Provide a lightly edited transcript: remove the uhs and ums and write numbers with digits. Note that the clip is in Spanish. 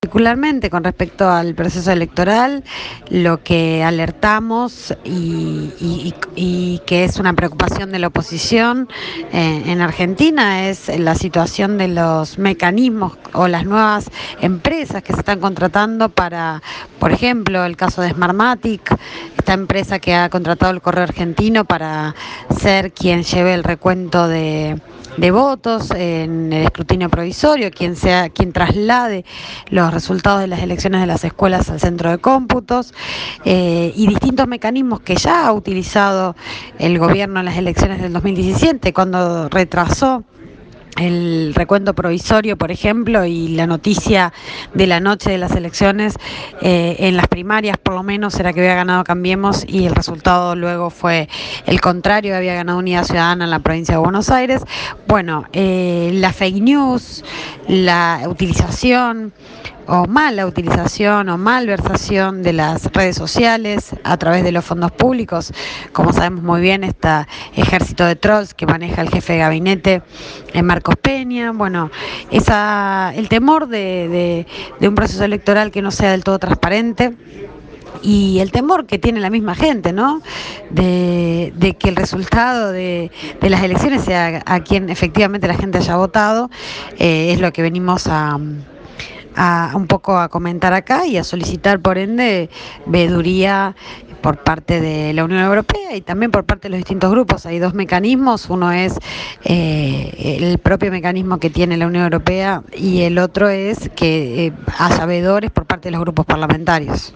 Particularmente con respecto al proceso electoral, lo que alertamos y que es una preocupación de la oposición en Argentina es la situación de los mecanismos o las nuevas empresas que se están contratando para, por ejemplo, el caso de Smartmatic, esta empresa que ha contratado el Correo Argentino para ser quien lleve el recuento de votos en el escrutinio provisorio, quien traslade los resultados de las elecciones de las escuelas al centro de cómputos, y distintos mecanismos que ya ha utilizado el gobierno en las elecciones del 2017, cuando retrasó el recuento provisorio, por ejemplo, y la noticia de la noche de las elecciones, en las primarias por lo menos era que había ganado Cambiemos y el resultado luego fue el contrario, había ganado Unidad Ciudadana en la provincia de Buenos Aires. Bueno, la fake news, la utilización o mala utilización o malversación de las redes sociales a través de los fondos públicos, como sabemos muy bien, este ejército de trolls que maneja el jefe de gabinete Marcos Peña. Bueno, el temor de un proceso electoral que no sea del todo transparente, y el temor que tiene la misma gente, ¿no? De que el resultado de las elecciones sea a quien efectivamente la gente haya votado, es lo que venimos a un poco a comentar acá y a solicitar, por ende, veeduría por parte de la Unión Europea y también por parte de los distintos grupos. Hay dos mecanismos, uno es el propio mecanismo que tiene la Unión Europea y el otro es que haya veedores por parte de los grupos parlamentarios.